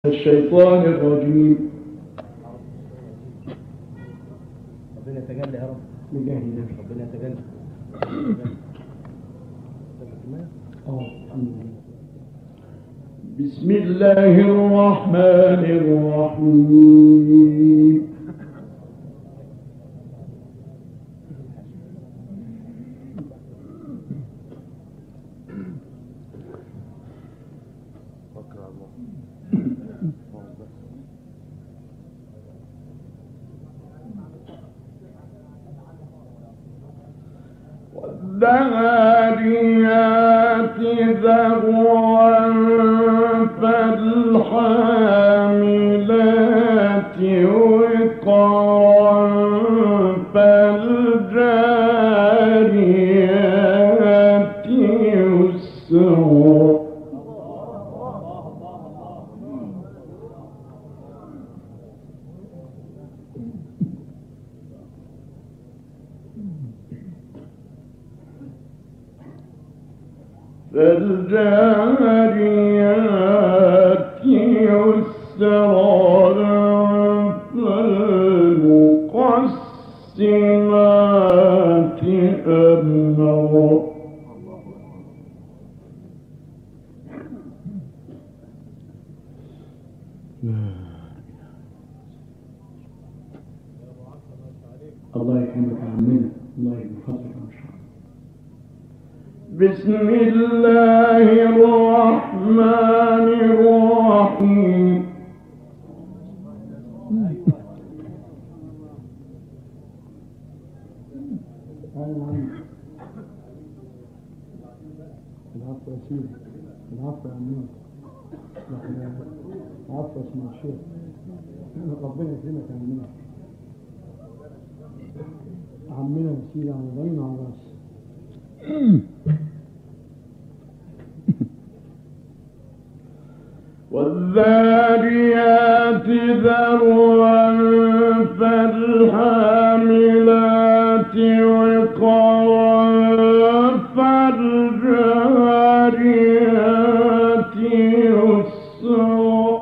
الشيطان الرجيم. ربنا يتجلى يا رب. مجاهد ربنا يتجلى. بسم الله الرحمن الرحيم. والذاريات ذروا فالحاملات وقرا فالجاريات يسرا. فالجاريات يسرا فالمقسمات أمرا. الله يحميك عمنا، الله يحفظك ان شاء الله. بسم الله الرحمن الرحيم. العفو يا سيدي، العفو يا عمي، العفو يا اسمع الشيخ، ربنا يكرمك يا عمنا. عمنا يا سيدي على ضينا على راسي. والذاريات ذروا فالحاملات وقرا فالجاريات يسرا.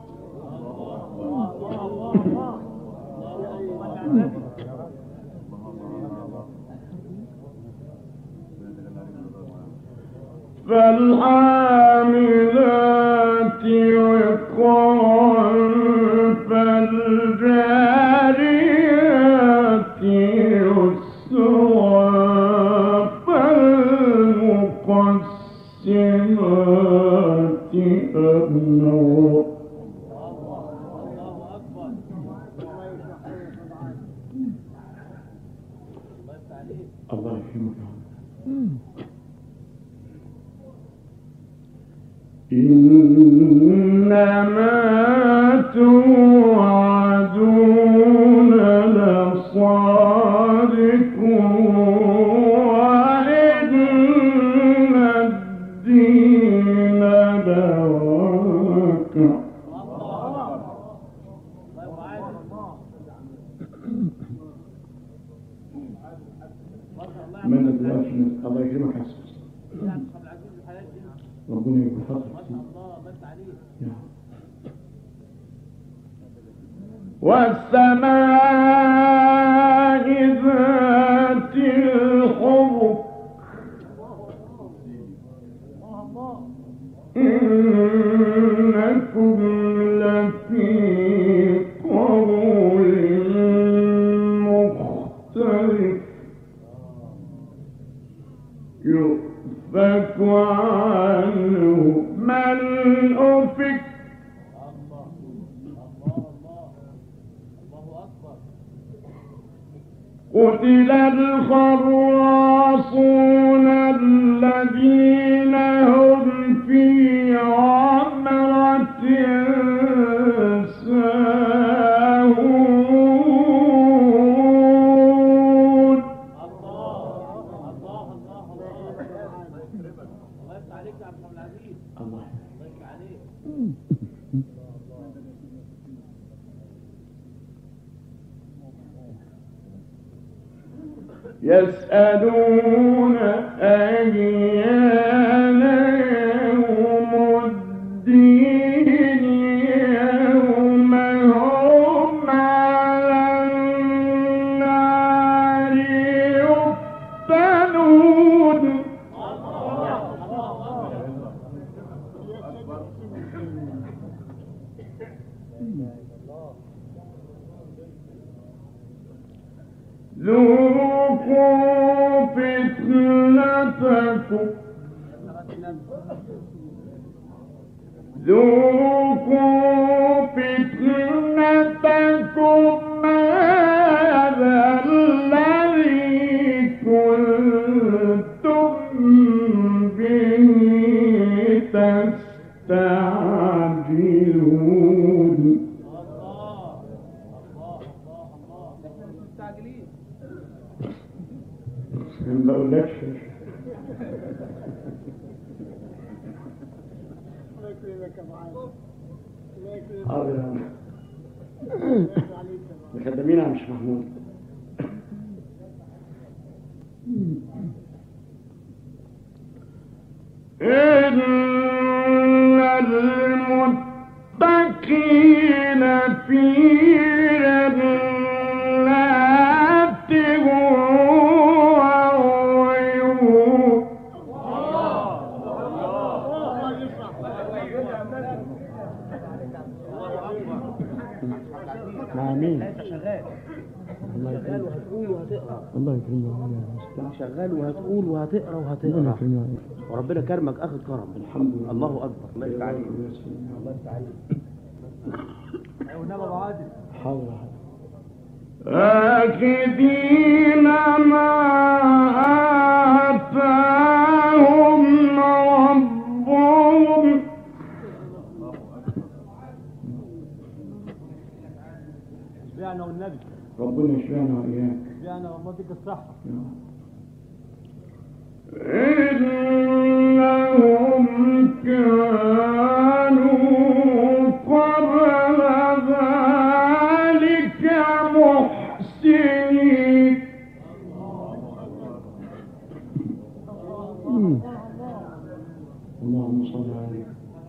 فالحاملات وقرا فالجاريات يسرا فالمقسمات أمرا. الله يرحمك. إنما توعدون لصادق وإن الدين لواقع. من دلوقتي الله يكرمك حسن. ربنا يحفظك. والسماء ذات الحبك إنكم لفي قول مختلف يؤفك عنه من أفك. قتل الخراصون الذين هم في غمرة ساهون. يسألون أيان يوم الدين ذوقوا فتنتكم هذا الذي كنتم به تستعجلون. ما بقولكش حاضر يا مخدمين يا مش محمود. إن المتقين في جنات وعيون. مع مين؟ الله شغال وهتقول وهتقرا. الله يكرمك شغال وهتقول وهتقرا الله وهتقرا، يكرمك. وربنا كرمك اخذ كرم. الحمد لله. الله اكبر. الله يفتح عليك. الله يفتح عليك. ايوه النبي ابو عادل. حاضر آخذين ما آتاهم ربهم. اشبعنا والنبي. ربنا يشفينا وإياك. اشبعنا والله يديك الصحة. إنهم كانوا قبل ذلك محسنين. اللهم صل عليه.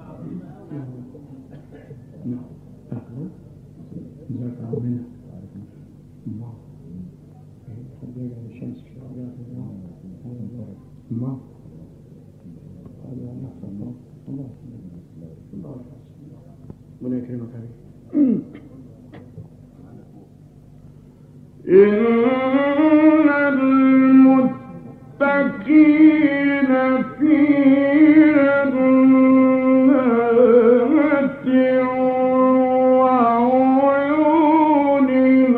جزاك ربنا الله خلينا الشمس في ربيعة الله الله هذا نفس الله الله الله ربنا يكرمك عليه. إن المتقين في جنات وعيون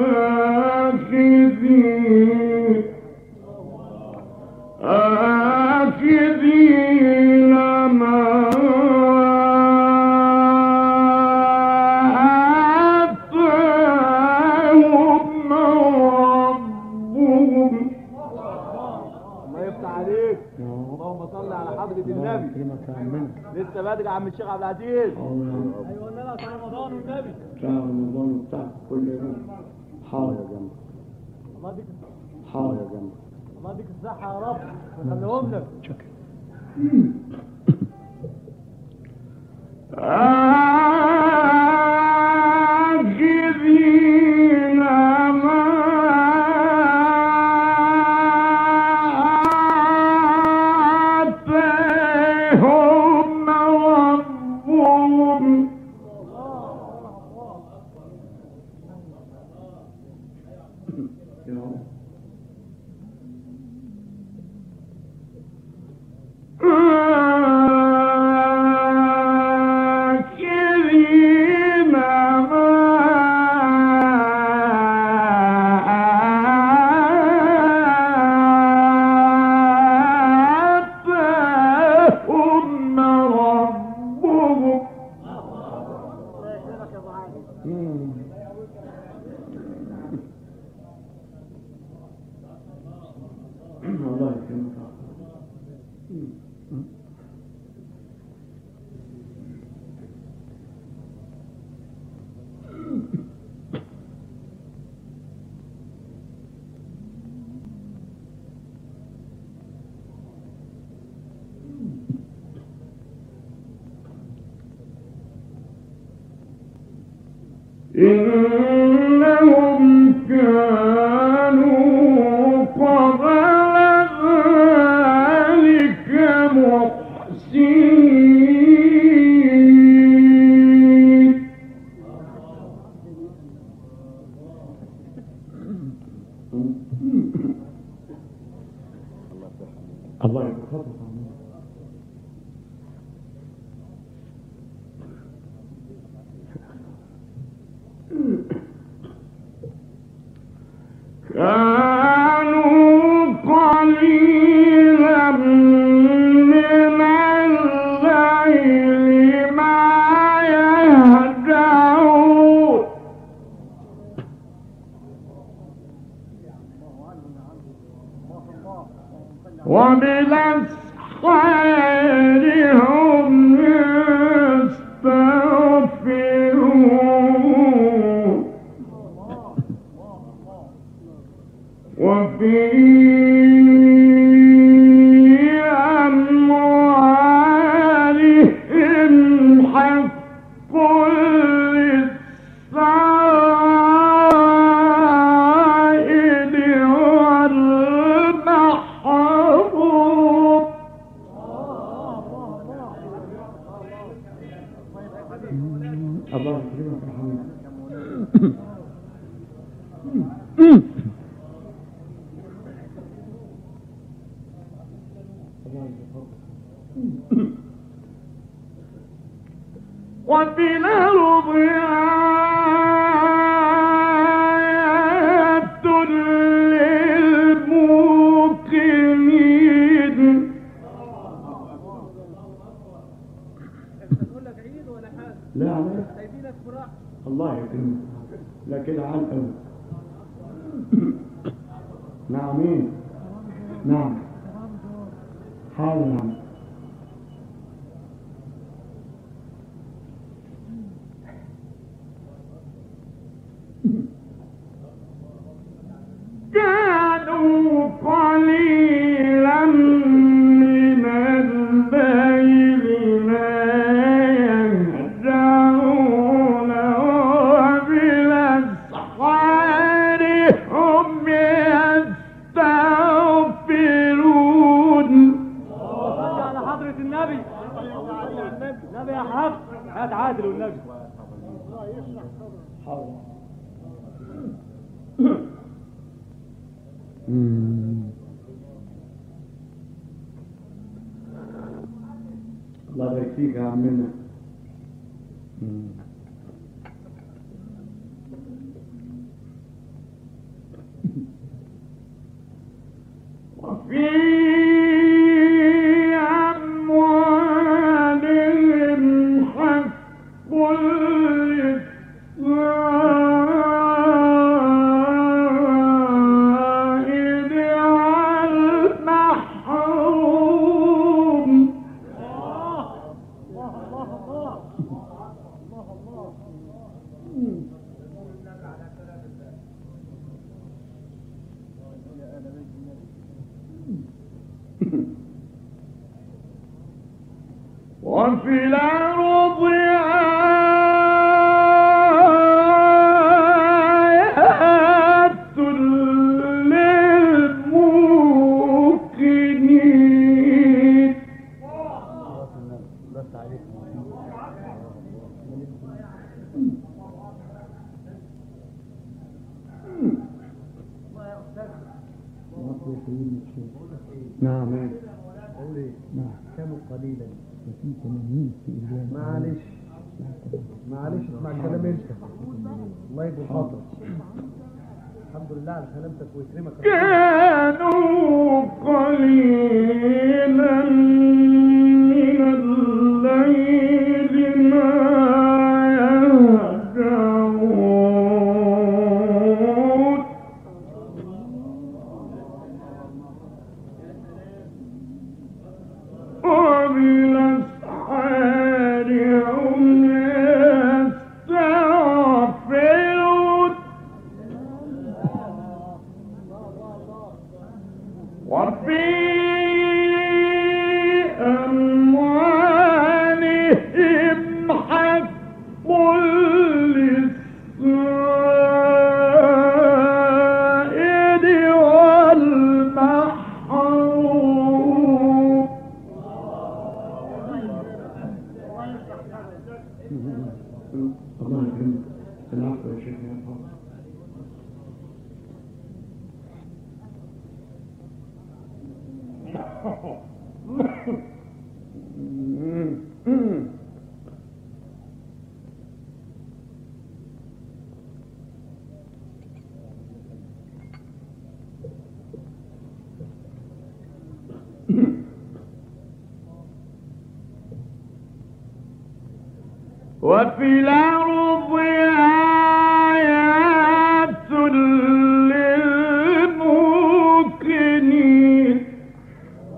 آخذين ما آتاهم ربهم. الله يفتح عليك. اللهم صل على حضرة النبي. يكرمك يا عمنا. لسه بدري يا عم الشيخ عبد العزيز. الله ايوه النبي بتاع رمضان والنبي. بتاع رمضان بتاع كل يوم. حاضر يا جنب. الله يديك حاضر يا جنب. الله يديك الصحة يا رب. خليهم لك. شكرا. آخذين ما آتاهم ربهم. آخذين ما آتاهم ربهم. الله يكرمك. إنهم كانوا قبل ذلك محسنين. الله يكرمك. وبالأسحار هم يستغفرون وفي أموالهم حق للسائل والمحروم. الله يكرمك يا حبيبي. وفي الأرض آيات للموقنين. نقول لك عيد ولا حاجه؟ لا عليك. سايبينك براحتك. الله يكرمك. لا كده عال قوي. نعم ايه؟ نعم. حاضر نعم. كانوا قليلا من الليل ما يهجعون وبالأسحار هم يستغفرون. صلي على حضرة النبي. النبي يا حق هات عادل والنبي. حاضر. الله يبارك فيك يا عمنا. وفي أموالهم حق للسائل والمحروم. وفي الأرض آيات للموقنين. بس عليك. نعم ايه؟ اقول ايه؟ نعم. كانوا قليلا. في 80 في إيمان. معلش اسمع كلام انت. الله يكون خاطرك. الحمد لله على سلامتك ويكرمك. كانوا قليلا من الليل ما يهجعون وبالأسحار هم يستغفرون وفي أموالهم حق للسائل والمحروم. الله يكرمك. العفو يا شيخ يا فاضل. وفي الأرض آيات للموقنين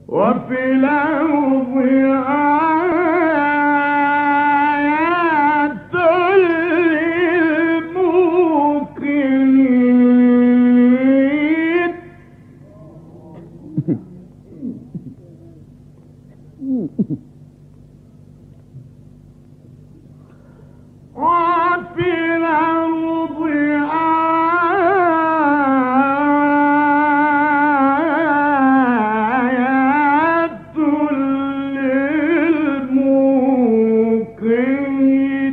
وفي الأرض آيات للموقنين وفي الأرض آيات للموقنين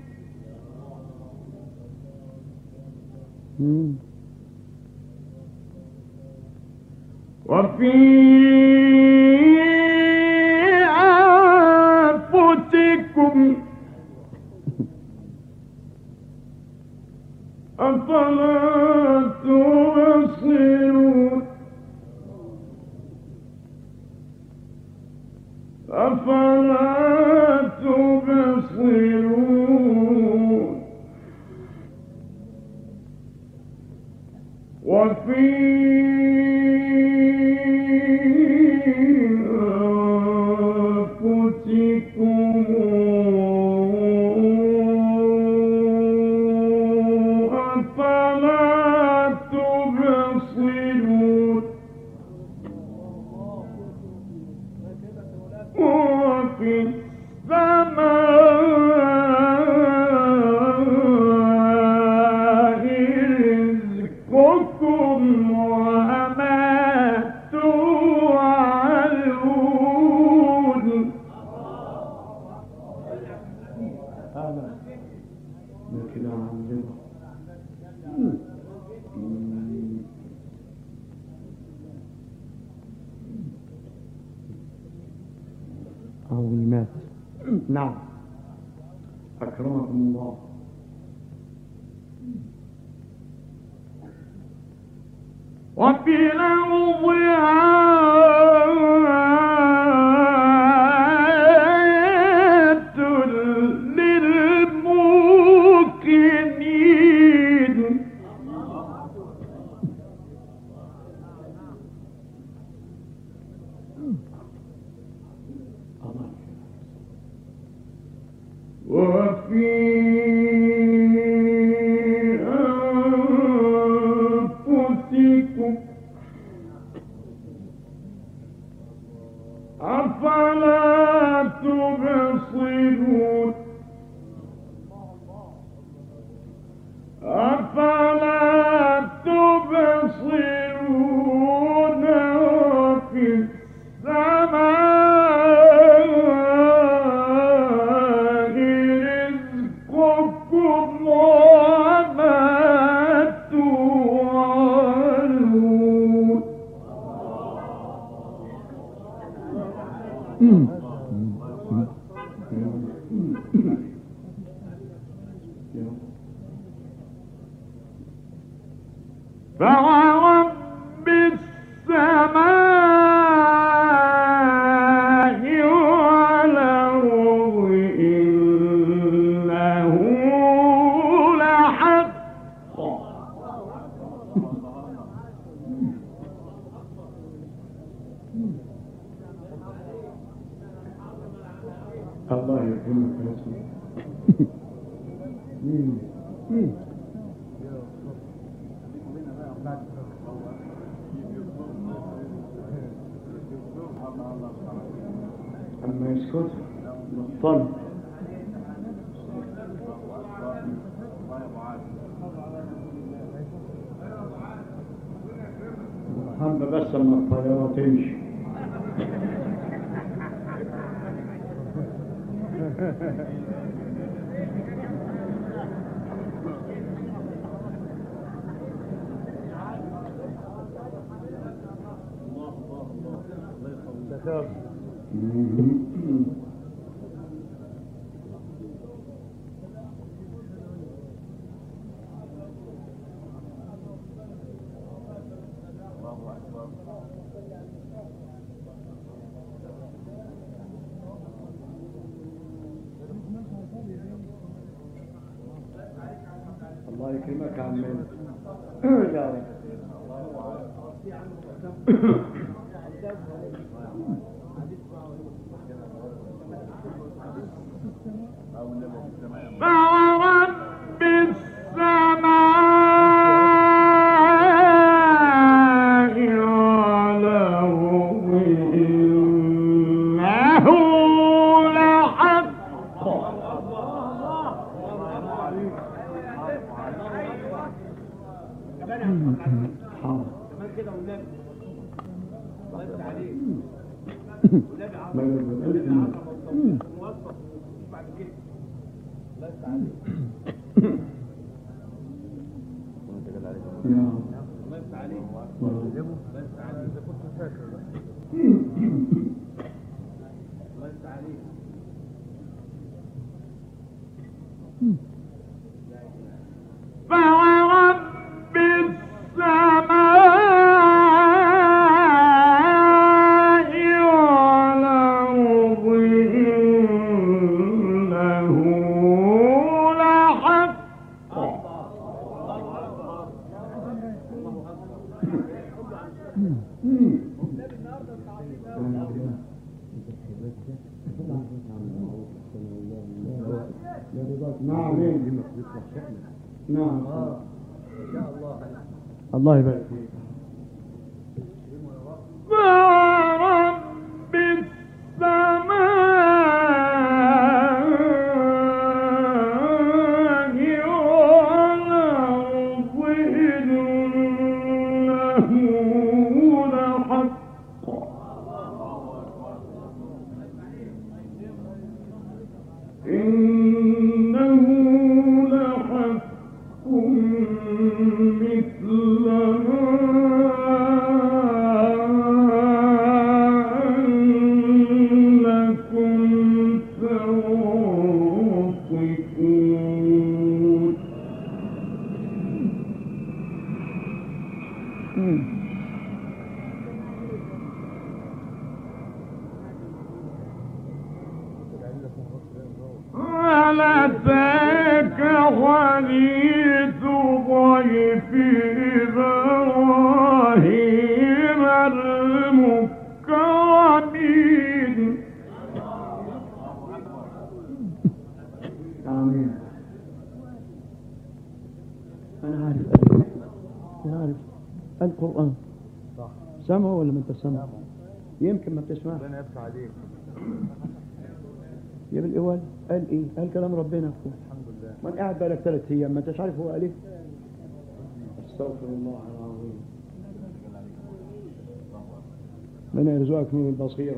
وفي أنفسكم أفلا تبصرون أفلا تبصرون وفي أنفسكم أفلا تبصرون وفي السماء رزقكم وما توعدون لكن عندنا عظيمات. نعم. أكرمكم الله. وفي الأرض آيات للموقنين وفي أنفسكم أفلا تبصرون أفلا تبصرون وفي السماء رزقكم وما توعدون فورب السماء والأرض إنه لحق الله يرحمك يا سيدي. أما يسكت بطل. الحمد بس أما الطيارة تمشي. الله يكرمك يا عمي. يا رب. فرب السماء وله إنه لحق. حاضر. كمان كده والنبي الله يفتح عليك ما يقدر. موظف بعد كده الله يفتح عليك يا الله يفتح عليك الله. الله يفتح عليك اذا كنت فاكر الله يفتح عليك فورب السماء والأرض إنه لحق. نعم. نعم. ان شاء الله. الله يبارك فيك. فرب السماء والأرض إنه لحق. إنه لحق مثل ما أنكم تنطقون. هل أتاك حديث ضيف إبراهيم المكرمين. آمين. أنا عارف. أنا عارف القرآن سمعه ولا ما أنت سمعه؟ يمكن ما بتسمعه. ربنا يفتح عليك يا بالإول قال إيه؟ قال كلام ربنا فوق. الحمد لله من قاعد بقالك 3 أيام ما أنتش عارف هو قال إيه؟ استغفر الله العظيم. ربنا يرزقك نور البصيرة.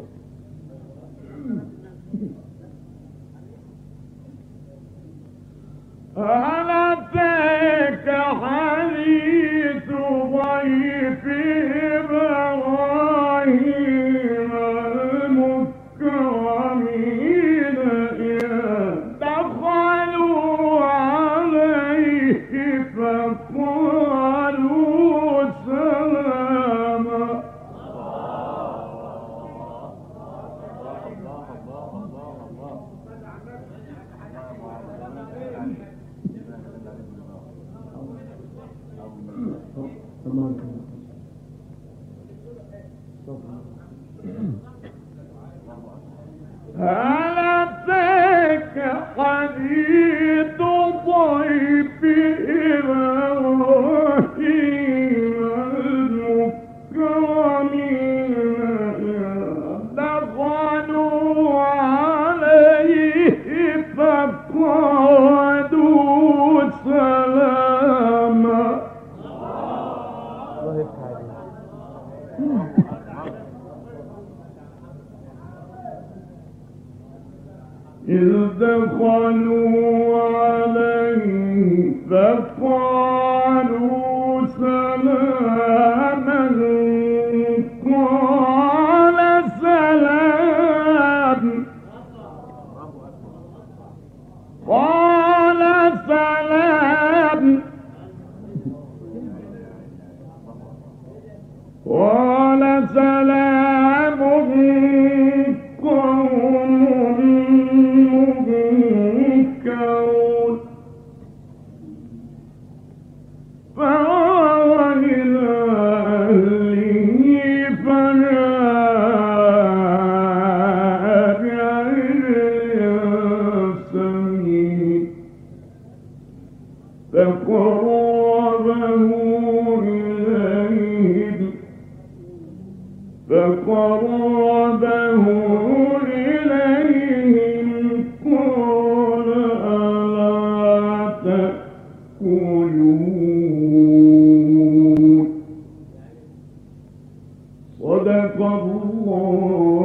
هل أتاك حديث ضيف إبراهيم المكرمين إذ دخلوا عليه فقالوا سلاما. الله هل أتاك حديث ضيف إبراهيم المكرمين دخلوا عليه فقالوا سلاما. الله يفتح عليك. إذ دخلوا عليه فقالوا سلاما قال سلام قال سلام قال سلام قوم منكرون. إليهم فقربه إليهم قال ألا تأكلون صدق الله